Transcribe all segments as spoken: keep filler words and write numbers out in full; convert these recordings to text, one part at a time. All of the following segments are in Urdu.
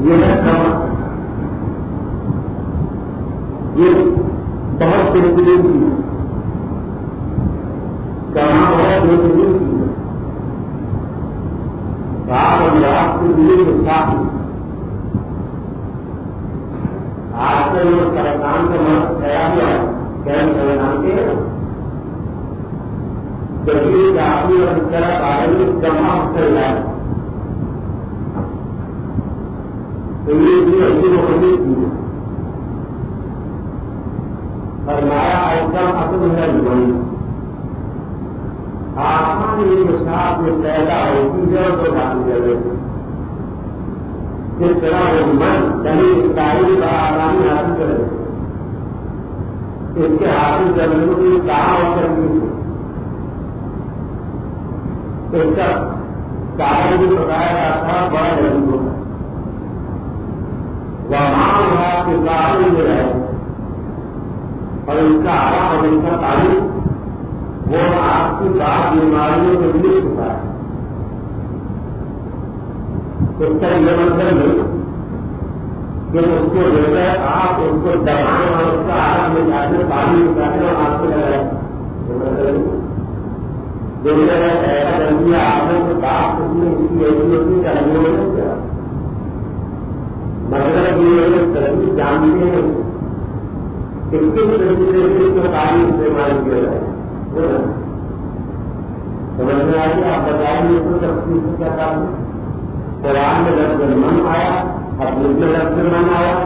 یہ ہے کما، یہ بہت بہترین چیز ہے، کما بہت بہترین چیز ہے، رات اور رات کے لیے جو ساتھ آج کل وہ سرطان کا مرض کیا ہوا ہے، کیا سرطان کے جبکہ آدمی اور اس طرح بارے جمع کر رہا ہے، تو یہ بھی ایسی وقتی چیز ہے، اور نیا ایسا اصل ہے نہیں، آسمان یہ ساتھ میں پیدا ہوتی ہے تو باقی جگہ جس طرح وہ من دلی اسرائیل کا آرام حاصل کرے، اس کے حاصل کرنے کی کہاں اور کرنی ہے، اس کا کارن بھی بتایا جاتا تھا بڑا ضروری ہوتا وہاں ہوا کہ کارن جو ہے اور اس کا آرام اور اس کا تعلق وہ آپ کی بات بیماریوں کے لیے ہوتا ہے، اس کا یہ مطلب نہیں کہ اس کو جو ہے آپ اس کو دبائیں اور اس کا آرام میں جانے پانی نکالنے اور آپ کو لگائیں، جو ایسا رنگیا آپ نے تو بات اس میں اس کی ایسی ہوتی چاہیے نہیں کیا، مطلب یہ سبھی جانتے ہیں کہ کس طریقے سے اس کو پانی استعمال کیا جائے، سمجھ میں آئی آپ بتائیے تو تفصیل سے کیا کام ہے، قرآن میں لفظ من آیا، اپنے میں لفظ من آیا،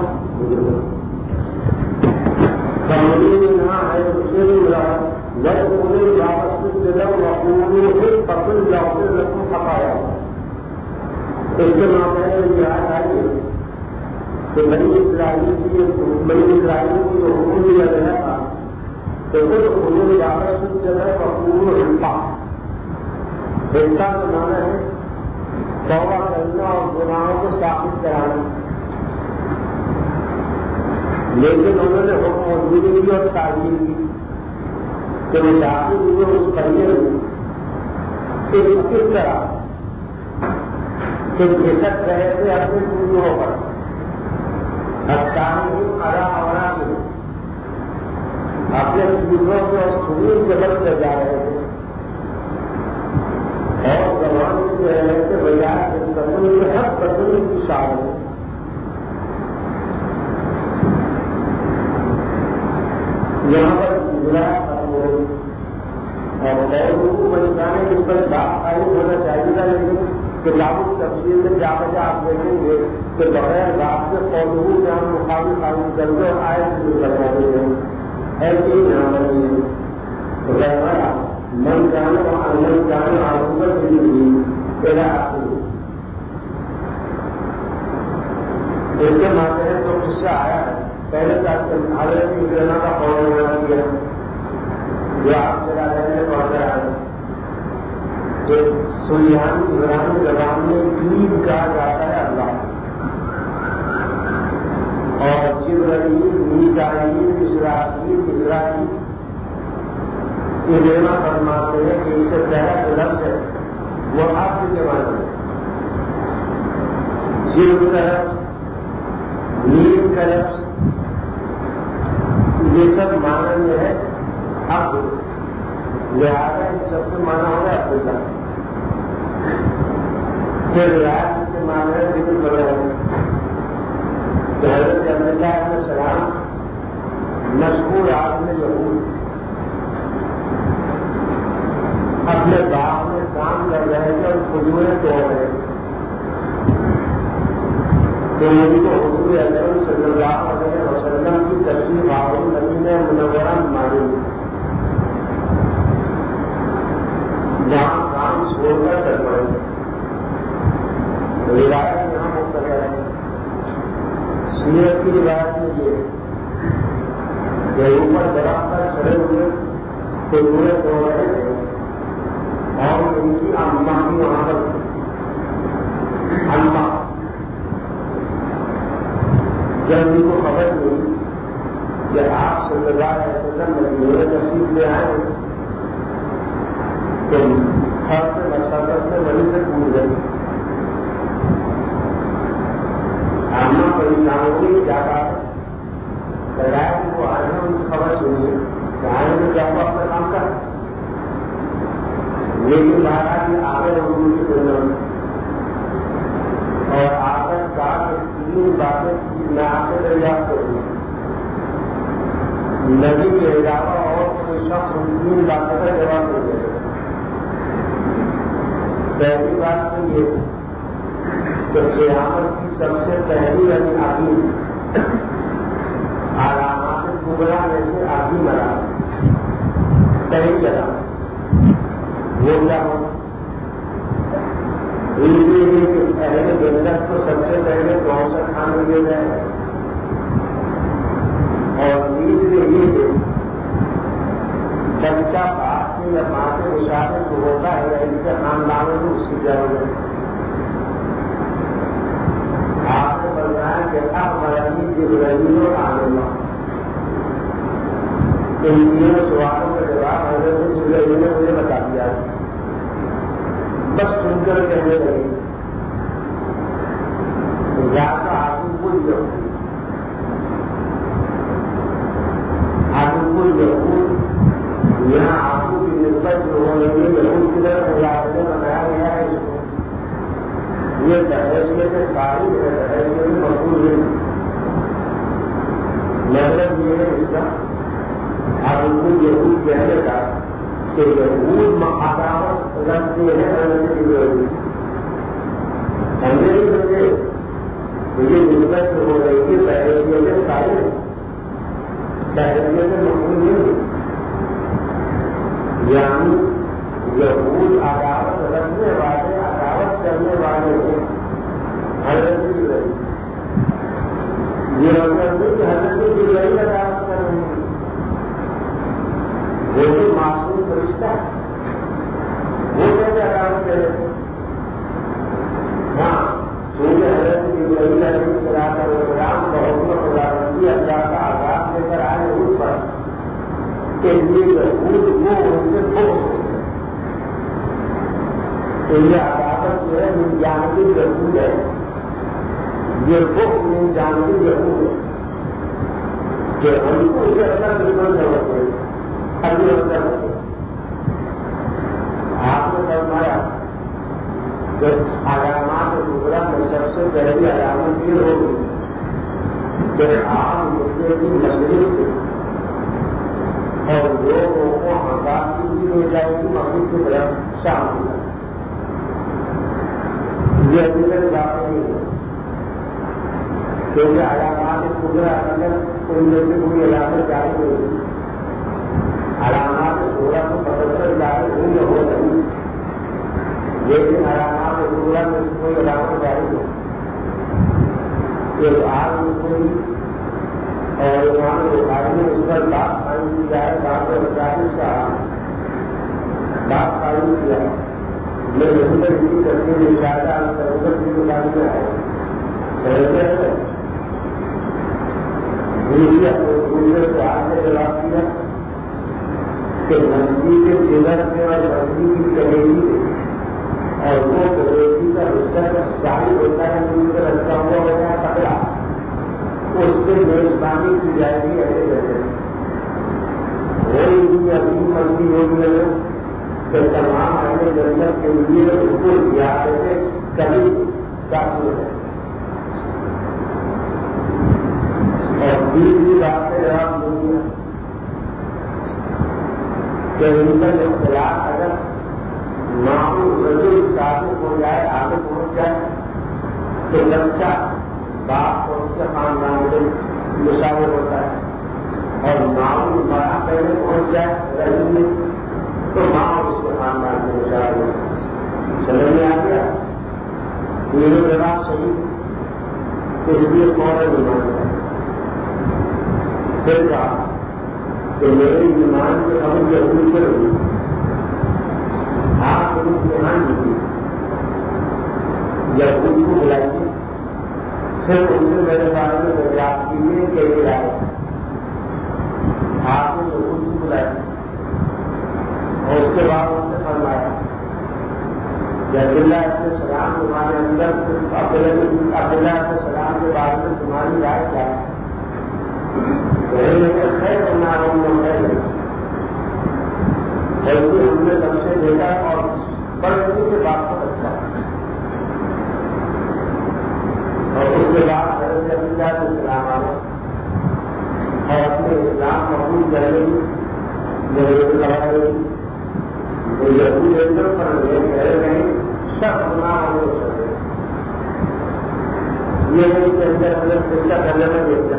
سمجھنے یہاں ہے اسے بھی ملا جب پورے واپس سے جب پورے پسند جاتے رقم پکایا، اس کے ماپے یاد آئیے کہ بڑی اسرائیل کی بڑی اسرائیل کی جو حکم دیا گیا تھا تو پھر پورے واپس سے جگہ کا پورا ہلکا ہلکا کا مانا ہے توبہ کرنا اور گناہوں کو ثابت کرانا، لیکن انہوں نے حکم موجودگی کی اور تعلیم کی کہ وہ داخل ہوئے اس پڑھنے میں کہ کس طرح کہ جسد رہے تھے اپنے چیزوں پر تعلیم ارا اورا کے اپنے چیزوں کو سنی کے بل کر جا رہے تھے اور زبان جو ہے کہ بجائے کے ہر پسند کی شان ہے، یہاں پر گجرات اور بڑی جانے اس پر بات قائم ہونا چاہیے تھا، لیکن کتابوں کی تفصیل میں جا کر آپ دیکھیں گے کہ بغیر رات کے پودوں میں ہم مقابل قائم کر کے آئے شروع کروا دیں گے، ایسے ہی نہ بنیے من جانے اور من جانے آسمت زندگی پیدا آتی ہے، اس کے معنی ہے تو قصہ آیا ہے پہلے تک حضرت اکرمہ کا قول بنا دیا جو آپ چلا رہے پڑھ کر آئے کہ سلیمان ابراہیم زبان میں عید کہا جاتا ہے اللہ، اور جبرائیل میکائیل اسرافیل اسرائیل یہ دینا فرماتے ہیں کہ اس سے پہلا جو لفظ ہے وہ آپ کے معنی میں جب کا لفظ نیم کا لفظ یہ سب معنی میں ہے اب لہٰذا ان سب سے مانا ہوگا عبداللہ، پھر رات کے معنی ہے ذکر کر رہے ہیں کہ حضرت عبداللہ علیہ السلام مشہور آدمی یہود اپنے باغ میں کام کر رہے تھے اور کھجوریں توڑ رہے تھے، تو ان کو حضور اکرم صلی اللہ علیہ وسلم کی تشریف آوری مدینہ منورہ میں معلوم جہاں کام چھوڑ کر چل پڑے، روایت یہاں مختلف ہے، سیرت کی روایت میں یہ کہ اوپر درخت پر چڑھے ہوئے کھجوریں توڑ رہے تھے اور ان کی اماں بھی وہاں پر اماں جب ان کو خبر ملی کہ آپ صلی اللہ علیہ وسلم مدینہ تشریف لے آئے تو ہر سے مسافت میں وہیں سے پوچھ گئی، انسانوں نے کیا کہا بجائے وہ آئے ہیں ان کی خبر سنیے کہ آئے میں کیا وہ اپنا کام کر لیکن بارہ کی آگے اردو کی دنیا اور آگر کا تین باتیں میں آپ سے دریافت کروں نبی کے علاوہ اور کوئی شخص ان تین باتوں کا جواب نہیں دے سکتا. پہلی بات تو یہ کہ قیامت کی سب سے پہلی یعنی عظیم علامات کبرا میں سے عظیم علامت پہلی علامت وہ کیا ہو پہلے جنت کو سب سے پہلے کون سا کھانا دیا جائے اور تیسرے یہ کہ بچہ باپ سے یا ماں سے اشارے کو ہوتا ہے یا ان کے خاندانوں کو اس کی ضرورت ہے. آپ نے بتایا کہ اب مرضی کی غریبوں آنے ان تینوں سوالوں کا جواب حضرت جبرائیل نے مجھے بتا دیا بس سن کر کہنے لگی زیادہ آدمی کوئی ضرورت آدمی یہود یہاں آنکھوں کی نسبت جو ہونے کی یہود کی طرف علاقے میں بنایا گیا ہے اس کو یہ تحریک سے تاریخ ہے تحریک میں مقبول ہے. مطلب یہ ہے اس کا آدمی یہود کہنے کا کہ یہود عداوت رکھتے ہیں رکھنے کی ضرورت ہم نے نہیں سمجھے یہ نسبت جو ہو رہی ہے تحریک سے تاریخ میں مقبول نہیں یعنی یہود عداوت رکھنے والے عداوت کرنے والے ہیں حضرت کی رہی یہ مطلب نہیں کہ حضرت کی رہی عداوت کر رہے ہیں وہ جو معصوم فرشتہ وہ کیسے عداوت کرے ہاں چونکہ حضرت کی رہی علیہ السلام والسلام کا حکم خداوندی اللہ کا آزاد لے کر آئے ان پر کہ یہ یہود وہ ان سے خوش ہوتے ہیں تو یہ عداوت جو ہے من جانبی یہود ہے یہ خوش من جانبی یہود ہے کہ ہم کو اسے اپنا دشمن سمجھتے ہیں ابھی اندر ہوتے آپ نے فرمایا کہ علامات کبریٰ میں سب سے پہلی علامت یہ ہوگی کہ آپ مسلم کی مشرق سے اور لوگوں کو حقاق کی بھی ہو جائے گی مغرب کی طرف شام ہو یہ ابھی بات نہیں ہے کیونکہ علامات کبریٰ اگر ان میں سے کوئی علامت جاری ہوگی علامات کبریٰ کو بدل جاری ہوئی یا ہو نہیں لیکن علامات کبریٰ میں سے کوئی علامت جاری ہو کہ آج کوئی اور امام بخاری نے اس پر بات قائم کیا ہے بات مجاہد کا بات قائم کیا میں نہیں کر کی تصویر زیادہ سرکت کی دکان میں آئے سمجھتے ہیں دوسرے کو آج نے جواب دیا کہ مسجد کے جگر سے اور مسجد کی کمیٹی سے اور وہ کمیٹی کا حصہ جاری ہوتا ہے مل کر رکھا ہوا ہوتا ہے پکڑا اس سے میزبانی کی جائے گی ایسے جیسے وہی بھی اپنی مسجد ہوگی ہے کہ تمام اہل جنت کے لیے اس کو زیادہ سے کبھی کافی ہے اور تیسری بات سے جواب دوں گی کہ ان کا اختلاف اگر معمول رجوع ثابت ہو جائے آگے پہنچ جائے تو بچہ باپ کو اس کے خاندان میں مشاور ہوتا ہے اور معمول بڑا پہلے پہنچ جائے رجوع میں تو ماں اس کے خاندان میں مشاور ہوتا ہے. سمجھ میں آ گیا میرے جواب صحیح اس لیے فوراً ایمان ہے پھر کہا کہ میرے ایمان کے ہم ضرور کروں آپ امتحان دیجیے یا خود کو بلائیے پھر ان سے میرے بارے میں دریافت کیجیے کیسے آئے آپ نے جو خود کو بلایا اور اس کے بعد ان سے فرمایا کہ عبداللہ اپنے سلام تمہارے اندر عبداللہ اپنے سلام کے بعد بارے میں تمہاری رائے کیا ہے؟ خیر کرنا ہم نے سب سے دیکھا اور بڑے سے بات کو رکھا اور اس کے بعد حضرت عبداللہ علیہ السلام آئے اور اپنے اسلام قبول کر گئی پر کہہ رہے سب گناہ ہو سکے یہ نہیں کہ اندر اندر اس کا کرنے میں دیکھتا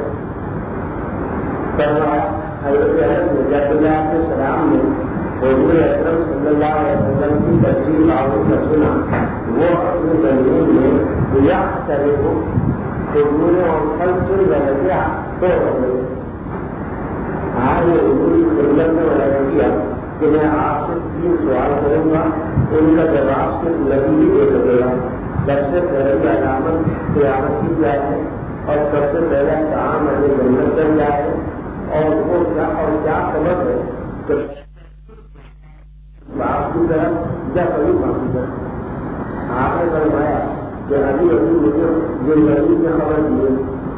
حضرت علیہ السلام نے حضور اکرم صلی اللہ علیہ وسلم کی تفصیل آؤں کا سنا وہ اپنے زمین میں یا کرے ہو حضور اور پھل چل رہے کیا تو رہے آج حضور کی ضرورت میں وجہ کیا کہ میں آپ سے تین سوال کروں گا ان کا جواب صرف لگی ہی دے سکے گا. سب سے پہلے علامت قیامت کی کیا ہے اور سب سے پہلا کام ہے جنت کر کیا ہے اور وہ کیا اور کیا سبب ہے کہ باپ کی طرف یا کبھی باپ کی طرف آپ نے فرمایا کہ ابھی ابھی مجھے جنگلی میں خبر دیے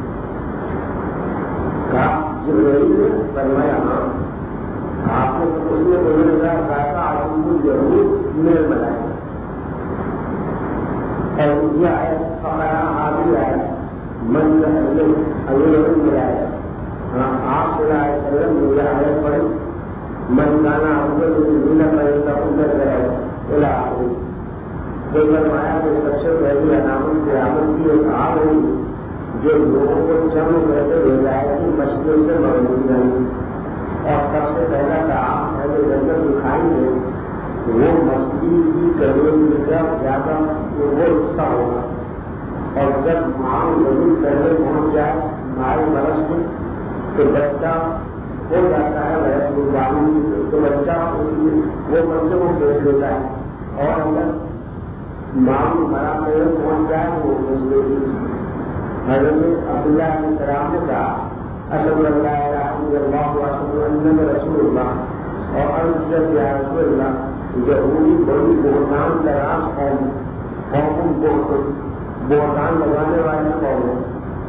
کہا جنگلی نے فرمایا ہاں آپ نے اس میں انہوں نے کہا آپ کو ضرور میل بنائے اور یہ آئے ہمارا حاضر آئے من میں اگر ملائے آپ سے آئے اگر مجھے آئے پڑے من گانا اندر مجھے پڑے گا اندر کرے بولا آپ نے جو فرمایا کہ سب سے پہلی علامت قیامت کی ایک آگ ہوئی جو لوگوں کو چم کہتے ہو جائے گی مچھلیوں سے موجود نہیں اور سب سے پہلا کام ہے جو جنگل دکھائیں گے وہ مچھلی کی کروڑ کا زیادہ وہ حصہ ہوگا اور جب ماں ضرور پہلے پہنچ جائے مائے برس میں تو بچہ ہو جاتا ہے بحث قربانی تو بچہ وہ بچے کو بیچ دیتا ہے اور اگر ماں مرا پہلے پہنچ جائے وہ مسئلے کی حضرت عبداللہ علیہ السلام نے کہا اشهد ان لا اله الا الله واشهد ان رسول الله اور ارشد یا رسول اللہ ضروری بڑی بہتان دراز قوم قوم کو بہتان لگانے والے قوم ہے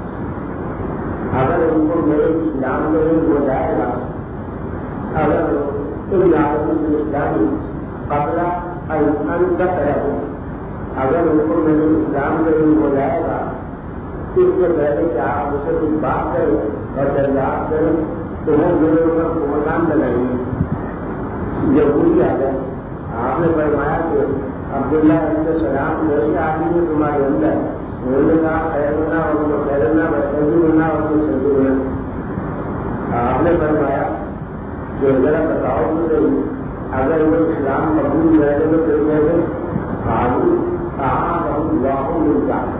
اگر ان کو میرے اسلام میں ہو جائے گا اگر ان عالم اسلامی قبل ان کا طرح اگر ان کو میرے اسلام میں ہو جائے گا اس سے پہلے کہ آپ اسے کچھ بات کریں اور دریافت کریں تو وہ میرے اوپر بہتان لگائیں گے ضروری آ جائے. آپ نے فرمایا کہ عبداللہ علیہ السلام جیسے آدمی ہے تمہارے اندر انہوں نے کہا خیرنا اور ان کو خیرنا بسندی ہونا اور ان کو سندی ہونا. آپ نے فرمایا کہ ذرا بتاؤ تو صحیح اگر وہ اسلام قبول رہے تو پھر کہتے آدمی کہاں بہت لاکھوں ملتا ہے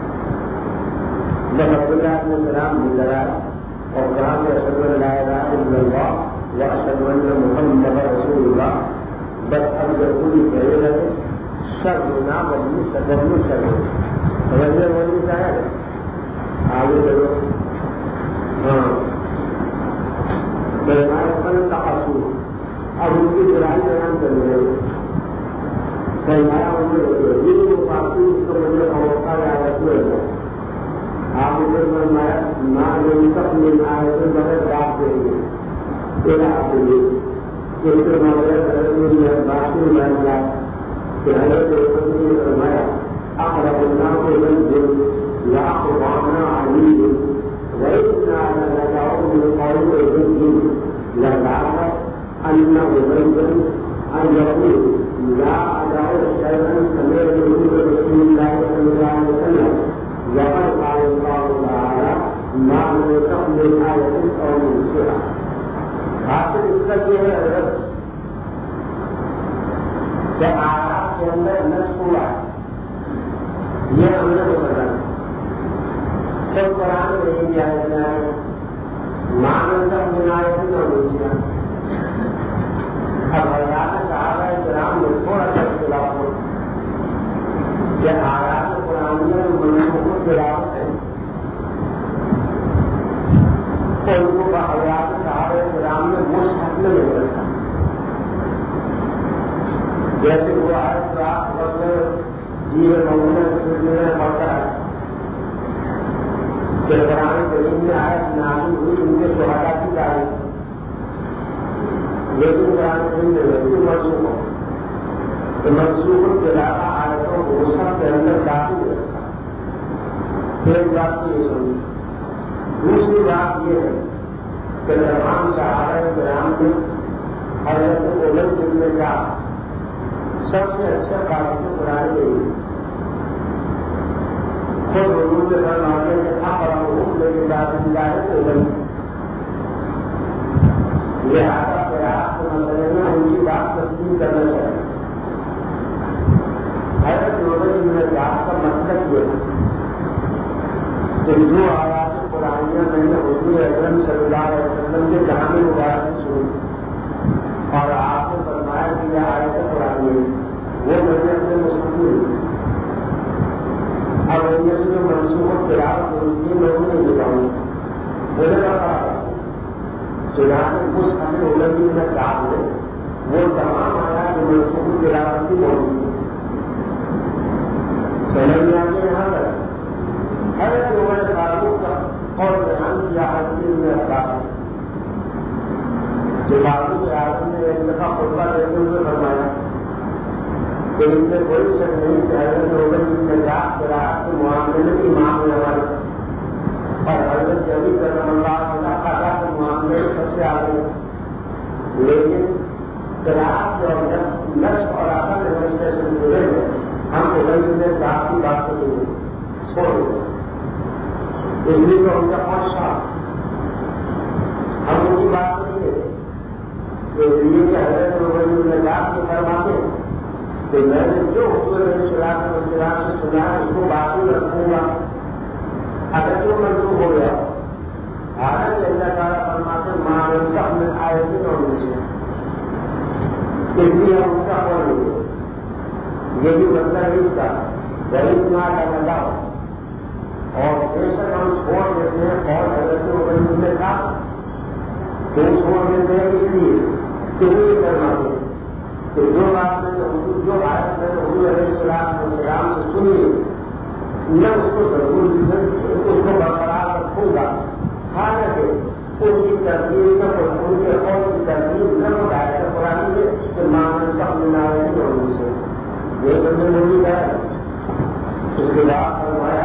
جب عبداللہ علیہ السلام مل رہا ہے اور کہا کہ اشہد ان لا الہ الا اللہ و اشہد ان محمد رسول اللہ بس اب ضروری کہے لگے سب نہ بدلی سبب میں سر سمجھنے والی چاہے آگے چلو ہاں بیمار پن کا اصول اب ان کی برائی بیان کر رہے بیمارا ان کو کافی اس کو مجھے اوقات یا رسول ہے آپ نے فرمایا نہ سب مل آئے تو بغیر بات دیں گے تیرا آپ کے لیے اس کے بغیر باقی معاملہ کہ حضرت نے فرمایا اقرب اللہ کو بن لاکھ بانا علی وإنا لندعو بالقول بالدين لدعا أن أبين أن يقول لا أدعو شيئا سمعته من رسول الله صلى الله عليه وسلم وقد قال الله تعالى ما نسخ من آية أو منسخها. حاصل اس کا یہ ہے حضرت کہ آیات کے اندر نسخ ہوا یہ ہم نے مسئلہ سب قرآن میں یہ کیا ہے ما نسخ من آیة أو منسخها. اب حضرات صحابہ کرام نے تھوڑا سا اختلاف ہو کہ آیات قرآن میں منسوخ تلاوت ہے تو ان کو حضرات صحابہ کرام میں مصحف میں مل سکتا جیسے وہ آیت رات وقت جیو موجود سلسلے میں پڑھتا ہے میں آیت نازل ہوئی ان کے شہدا کی تاریخ، لیکن قرآن کریم میں ویسے منسوخ ہو تو منسوخ کے علاوہ آیتوں کو سب کے اندر داخل رکھا۔ ایک بات تو یہ سنی، دوسری بات یہ ہے کہ تمام صحابہ کرام نے حضرت ابی بن کعب سب سے اچھا قابل قرآن کریم خود حضور کے فرماتے ہیں کہ آپ اور لے کے بعد ہدایت ہو گئی، لہٰذا پریاس کے مسئلے میں ان کی بات تسلیم کرنا چاہیے۔ حضرت ابی بن کعب کا مطلب یہ ہے کہ جو آیات قرآنیہ میں نے حضور اکرم صلی اللہ علیہ وسلم کے کہانی مبارک سنی اور آپ نے فرمایا کہ یہ آیت قرآنیہ وہ میں نے اپنے مستقبل اب ان میں سے جو منصوبہ خلاف تین لوگوں نے بتاؤں مجھے پتا چنانچہ اس ہمیں ابی بن کعب میں وہ تمام آیات جو منصوبہ خلاف کی موجود ہے۔ سمجھ میں آتے یہاں تک حضرت عمر فاروق کا اور بیان کیا حضرت ابن عباس جو فاروق اعظم نے ایک دفعہ خطبہ دیتے ہوئے فرمایا کہ ان میں کوئی شک نہیں کہ حضرت ابی بن کعب قراءت کے معاملے میں امام ہے ہمارے، اور حضرت علی کرم اللہ وجہہ قضا کے معاملے میں سب سے آگے، لیکن قراءت اور نصب اور عقل کے مسئلے سے جڑے ہیں ہم ابی بن کعب کی بات کو چھوڑ دیں، اس لیے تو ان کا خواہشہ ہم ان کی بات نہیں ہے کہ یہ حضرت ابی بن کعب کے فرماتے ہیں کہ میں نے جو حضور علیہ السلام والسلام سے سنا ہے اس کو باقی رکھوں گا، اگر جو منسوخ ہو گیا حالانکہ اللہ تعالیٰ فرماتے ماں سب میں آئے تھے اور مجھے اس لیے ہم ان کا کون نہیں ہے، یہ بھی مطلب ہے اس کا غریب نہ کا بتاؤ اور بے شک ہم چھوڑ دیتے ہیں اور حضرت ابی بن کعب کیوں چھوڑ دیتے ہیں اس لیے کہ وہ یہ فرماتے ہیں کہ جو بات میں نے جو آیت میں نے حضور علیہ السلام والسلام سے سنی میں اس کو ضرور اس کو برقرار رکھوں گا، حالانکہ ان کی ترتیب نہ ان کے قول کی ترتیب نہ ہو آیت قرآن میں کہ معاملے سب میں نہ رہے گی اور سے یہ سمجھنے موجود ہے۔ اس کے بعد فرمایا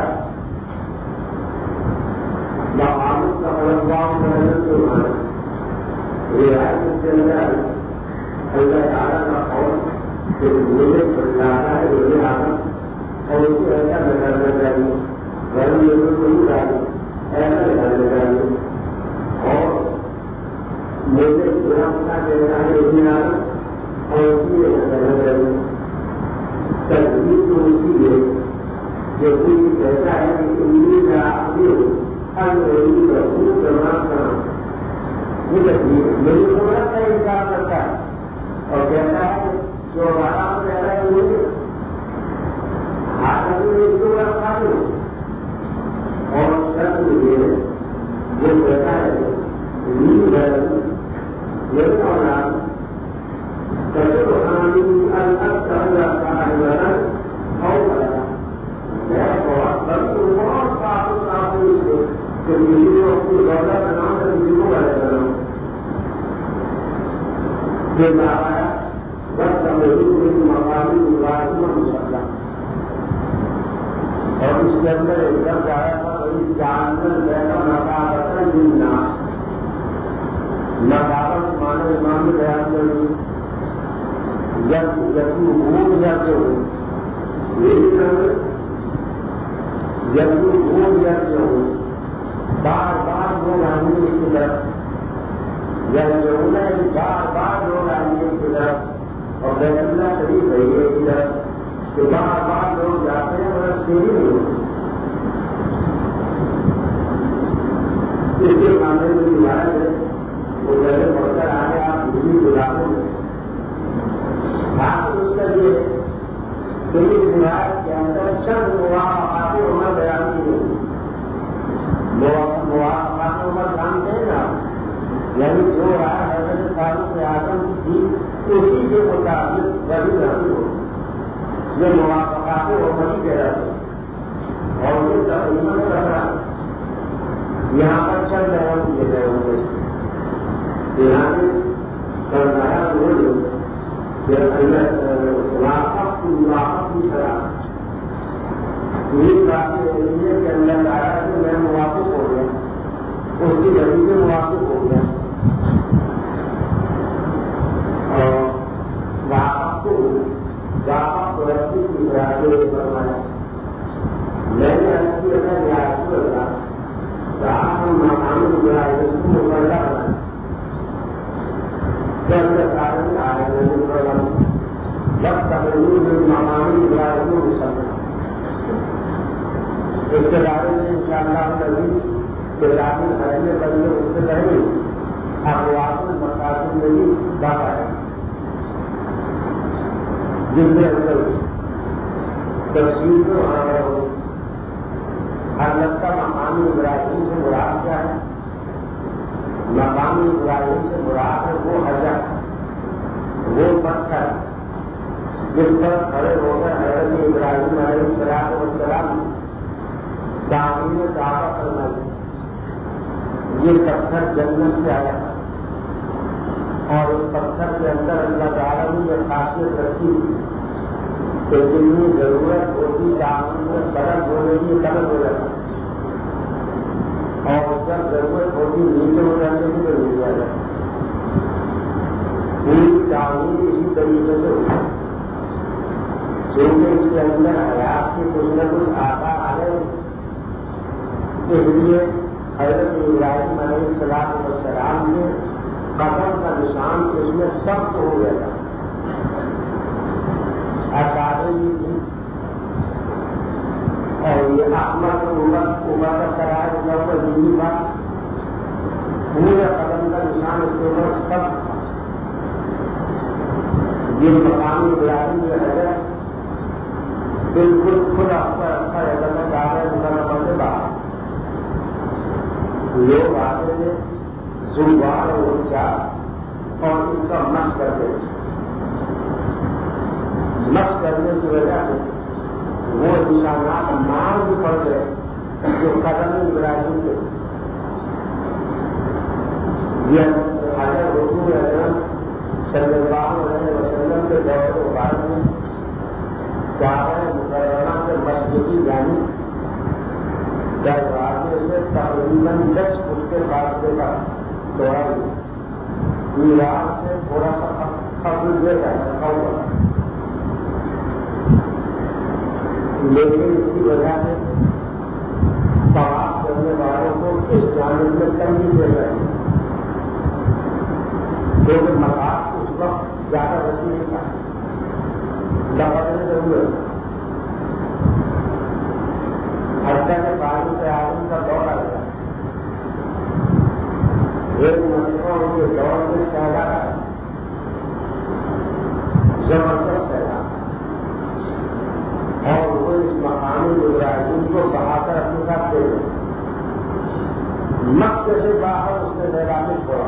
معاملے کا ملبام کرنے کے معنی یہ آیت کے اندر اللہ تعالیٰ کا قول کہ مجھے چلاتا ہے مجھے آنا اور اس کو ایسا نکالنا چاہیے، گھر میں کوئی چاہیے ایسا نکالنا چاہیے اور مجھے برا ہونا دینا ہے مجھے آنا اور اسی لیے کرنا چاہیے۔ تصویر تو اسی ہے جو کوئی کہتا ہے کہ انگلی کا آدمی ہو انگریزی کا خوب کرنا کرنا یہ تصویر میری تھوڑا سا انکار کرتا ہے اور کہتا ہے جو آرام رہ رہا ہے مجھے ہاتھ میں جو رکھا دوں اور شرط مجھے جو کہتا ہے نیند ہے میرے اولاد کبھی روحانی الگ رکھا ہے اور بہت بہت کافی کافی اس کو کہ کسی کو اپنی روزہ بنا کر کسی کو غلط کرنا یہ آیا بس مقامی مسئلہ اور اس کے اندر ایک لفظ آیا تھا وہی جانور بیٹھا نقابت الناس، نقابت مانے امام بیان کری جب جب بھول جاتے ہو یہی طرح جب بھول جاتے ہو بار بار لوگ آئیں گے اس کی طرف یا ضرور ہے بار بار لوگ آئیں گے اس کی طرف اور بیت اللہ شریف ہے یہ اس کی طرف کہ بار بار لوگ جاتے ہیں اور سیری نہیں ہوتی اس کے معاملے میں روایت ہے وہ جگہ پڑھ کر آگے آپ بجلی گزاروں گے باقی اس کا یہ کہ اس روایت کے اندر چند مواقع ہونا بیان کی ہوئی مواقع ہونا جانتے ہیں نا، یعنی جو رائے حضرت فاروق اعظم کی اسی کے مطابق وہی رہی ہو یہ مواقع کو وہی کہہ رہا تھا اور یہ تقریباً رہا یہاں پر چل رہے ہوں یہ گئے ہوں گے یہاں سے سرمایہ وہ لوگ کہ واقف کی واقف کی طرح یہ باتیں ذریعے کے اندر آیا کہ میں موافق ہو گیا اس کی وجہ سے موافق ہو گیا اور واقف کو واقف پرستی کی طرح سے فرمایا میں نے ایسا کیا تھا ریاست ہوگا جہاں ہم مقامی گزارے اس کو مقررہ بنا جب کارن آئے ہیں جب تقریب مقامی گزارے کو سمجھا اس کے بارے میں ان شاء اللہ کبھی کتابیں خریدنے کرنے اس سے پہلے اخلاق المساجد میں بھی بات آئے جن کے اندر تفصیل تو آ رہے ہو حضرت کا مقامی ابراہیم سے مراد کیا ہے مقامی ابراہیم سے مراد ہے وہ حجر وہ پتھر جس پر کھڑے ہو کر حضرت ابراہیم علیہ السلام والسلام تعمیر دعویٰ کرنا یہ پتھر جنت سے آیا اور اس پتھر کے اندر اللہ تعالیٰ نے یہ خاصیت رکھی کہ جتنی ضرورت ہوتی تعمیر میں برف ہونے کی طلب ہو جاتا اور جب ضرورت ہوتی نیچے ہو جانے کی تو مل جائے پوری تعمیر اسی طریقے سے ہوتی کیونکہ اس کے اندر حیات کے کچھ نہ کچھ آتا آئے اس لیے حضرت ابراہیم علیہ السلام والسلام کے قدم کا نشان اس میں سخت ہو گیا تھا اچھا تھی اور یہ احمد امت عمر کا کرائے مطلب کا دینی بات پورے قدم کا نشان اس کے اوپر سخت تھا یہ مقامی ابراہیم جو ہے بالکل خود آپ کا رکھا رہتا میں چاہ رہے ہیں پڑھنے باہر لوگ آتے تھے زمبار اور اونچا اور اس کا مشق کرتے تھے مشق کرنے کی وجہ سے وہ نشانات مار بھی پڑ گئے جو قدم ابراہیم کے یہ حضرت رسول اکرم صلی اللہ علیہ وسلم کے دور و بعد میں کعبہ مکرمہ سے مسجدی جانی دروازے سے تقریباً دس فٹ کے فاصلے کا دوڑائی دیوار سے تھوڑا سا فصل دے رکھا ہوا لیکن اس کی وجہ سے طواف کرنے والوں کو اس جانب میں تنگی دے رہے ہیں کیونکہ مقام اس وقت زیادہ وسیع نہیں تھا دفعہ ضرورت حتیٰ کے پانی سے آدمی کا دور آ گیا ایک مسئلہ ان کے دور میں سیلاب آیا زبردست سیلاب اور وہ اس مقامی ابراہیم کو بہا کر اپنے ساتھ دے گئے مکے سے باہر اس نے میدان میں چھوڑا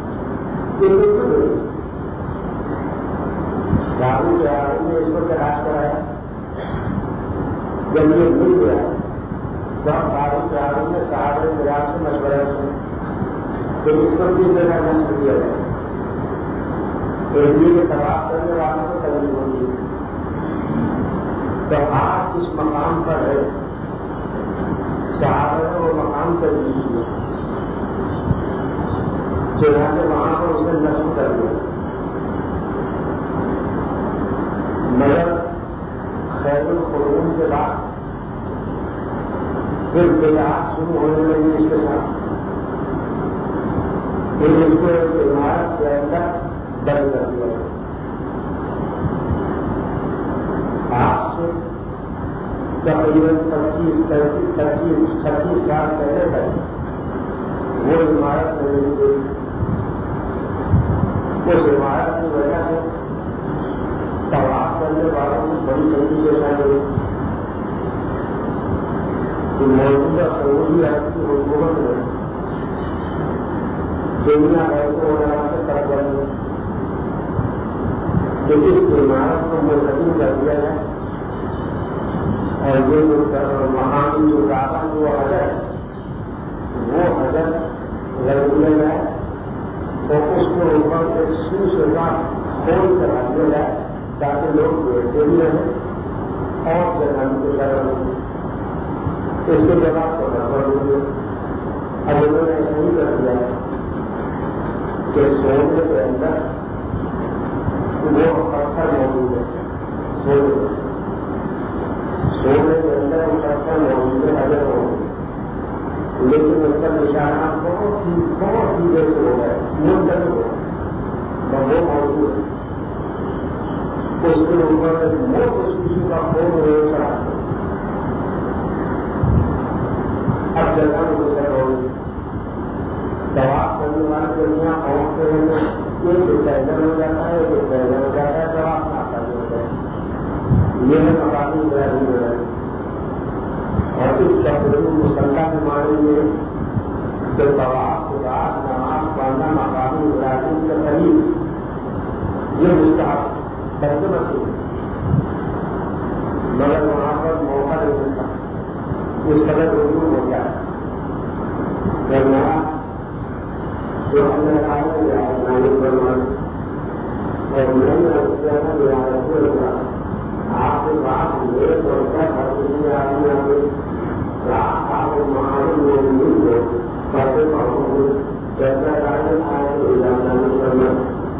دارو کے آدمی نے اس کو تلاش کرایا جب یہ مل گیا تو ہم دارو کے آدمی نے صحابہ کرام سے مشورہ کیا کہ اس کو کس جگہ نشر کیا جائے ایک کے تباہ کرنے والوں کو تکلیف ہوگی تو آج اس مقام پر ہے صحابہ نے وہ مقام کر دیجیے چنانچہ وہاں پر اسے نصب کر دیا مگر خیر القرون کے بعد پھر بدعات شروع ہونے لگی اس کے ساتھ پھر اس کو ایک عمارت کے اندر بند کر دیا آج سے تقریباً پچیس پینتیس پچیس چھتیس سال پہلے تک وہ عمارت نہیں ہوئی اس عمارت کی وجہ سے طواف کرنے والوں کو بڑی جلدی پیش آ گئی کہ موجودہ سعودی عرب کی حکومت نے دنیا بینکوں وغیرہ سے طرف کرنے کہ اس عمارت کو منتقل کر دیا جائے اور یہ جو مقامی جو دعویٰ جو ہے وہ لوگ بیٹھے بھی رہے اور جگہ کے لگا اس کے جواب کو نہ پڑھیں گے. اب انہوں نے ایسا ہی کر دیا کہ سونے کے اندر وہ پتھر موجود ہے. سونے سونے کے اندر وہ پتھر موجود ہے اگر ہوگی لیکن اس کا نشانہ بہت ہی بہت ہی جیسے ہو گئے منتظر ہو وہ موجود ہے. اس کے اوپر ایک موت اس کسی کا فون ہو رہا ہے. اب جگہ میں گزر ہوگی دوا کرنے والے دنیا پہنچتے ہیں یہ جو پیدل ہو جاتا ہے جو پیدل ہو جاتا ہے دوا اپنا آسانی ہوتا ہے. یہ ہے مقامی ابراہیم ہے اور اس کا ضرور مسلح میں مانیں گے کہ دوا خدا نماز پڑھنا مقامی ابراہیم کے قریب یہ مستحق بہت مسئلہ مگر وہاں پر موقع نہیں ملتا اس قدر ضرور ہو گیا ہے. جو ہم نے کہا ہے فرمان اور میں نے رسول ہوگا آپ کے بعد میرے طور پر ہر کسی آدمی آگے آپ معلوم نہیں ہو کیسے پڑھوں کیسا گائڈنس آئے تو اجازت نہیں کرنا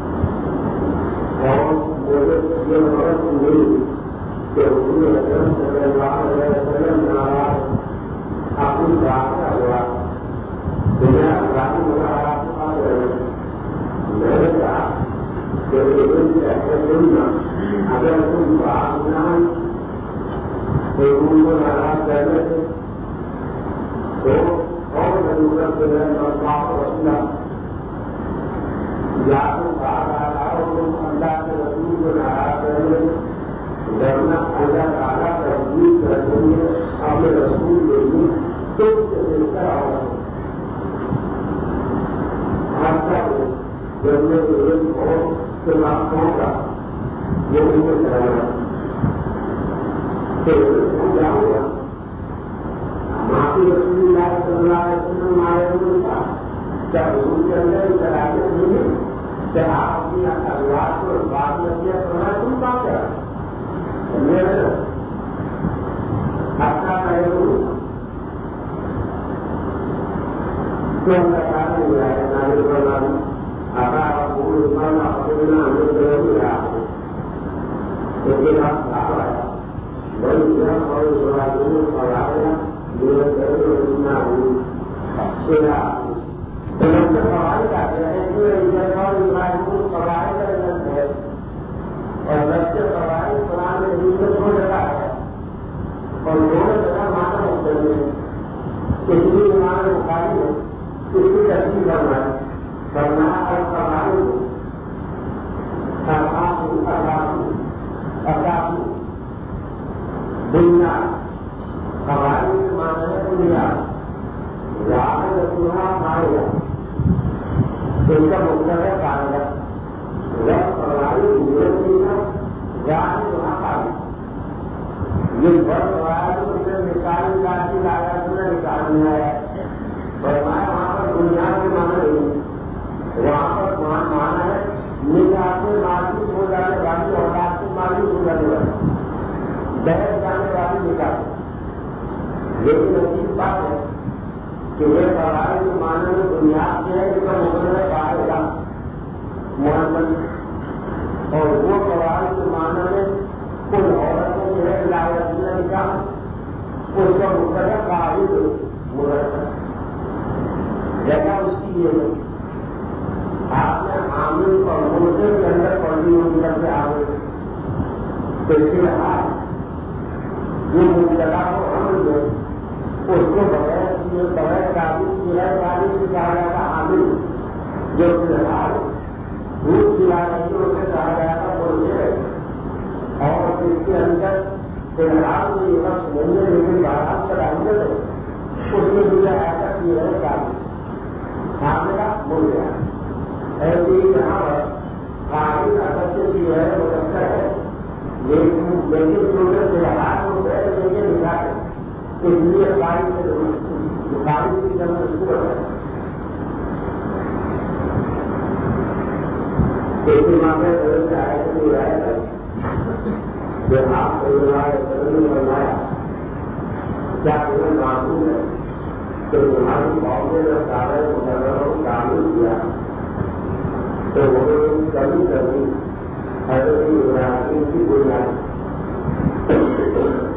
اور مجھے یہ مدد ملی کہ حضور اکرم صلی اللہ علیہ وسلم ناراض اپنی بات کا ہوا دنیا افرادی مظاہرات کے پاس رہے. میں نے کہا کہ ایسے سننا اگر تم بات نہ تو ان کو ناراض کرنے سے تو اور ضرورت کے لیے مسئلہ وسیلہ یا تم بات آ رہا ہو تم اللہ کے رسول کو ناراض کرنے ڈرنا اللہ تعالیٰ تجدید کرتے ہیں اپنے رسول کے لیے تو اس سے بہتر آؤ جب میں ایک بہت سے لاکھوں کا وہ ان کو چلانا تو کیا ہوا معافی رسول اللہ صلی اللہ علیہ وسلم آئے ہوئے تھا کیا رسول کے اندر صلاحیت نہیں ہے کہ آپ اپنی اخلاق کو بات نصیحت کرنا تم بات کر اچھا ہے تو ہم کا کام نہیں ہوا ہے ناگل پرنام آتا پورے اسلام اپنے ہمیں ضرور ہی رہا ہے. اس کے بعد کہا ہے بڑی جب اور بڑا ضرور اور آیا میرے ضرور اتنا ہوئی تو لوگ سوال کرتے ہیں کہ عزت اور ابراہیم سوال کا عزت ہے اور لفظ سوال قرآن میں دل میں دو جگہ ہے اور دونوں جگہ مانا مختلف ہے. کسی بھی مانا مخالف ہے کسی ترتیب کرنا ہے کرنا اور سوال دنیا قواعد کے معنی ہے دنیا راہ رسولہ ماریا اس کا مطلب ہے کاغذ رب قواعد دنیا راہ وہاں پائی یہ بڑھ قواعد میں مثال ذاتی لایا نے نکالنا ہے فرمایا وہاں پر دنیا کے معنی نہیں وہاں پر وہاں مانا ہے نکاح سے معلوم ہو جانے والی اولاد سے معلوم ہو جانے والی بہت جانے والی نکاح. لیکن عجیب بات ہے کہ یہ قواعد کے معنی میں بنیاد سے ہے جس کا مطلب ہے باہر کا محمد اور وہ قواعد کے معنی میں کچھ عورتوں جو ہے لائق نکاح اس کا مطلب ہے قاعد مرتب جگہ اس کی یہ ہے آپ نے عامل اور مرغے کے اندر پڑھنی ہوگی کر کے آگے تو اس کے بعد جو مبتلا کو عمل ہے اس کو بغیر بغیر تعریف بغیر تعریف سے کہا جاتا عامل جو فی الحال دودھ پلا رہی ہے اسے کہا جاتا مرغے اور اس کے اندر فی الحال میں یہ وقت نہیں ہے لیکن باہر کا عمل ہے اس میں مجھے ایسا کی ہے تعریف عاملہ بول گیا ایسے ہی یہاں پر قائد اگر سے جو ہے وہ اچھا ہے لیکن لیکن چھوٹے سے ہاتھ کو بیٹھ لے کے دکھا ہے اس لیے قائد سے قائد کی طرح مشکل ہے. ایسے معاملے سے آئے تو نہیں آئے گا کہ آپ کو بنایا کیا تمہیں معلوم ہے کہ تمہاری قوم نے جب سارے مقرروں کو شامل کیا تو وہ کبھی کبھی حضرت ابراہیم کی بنیاد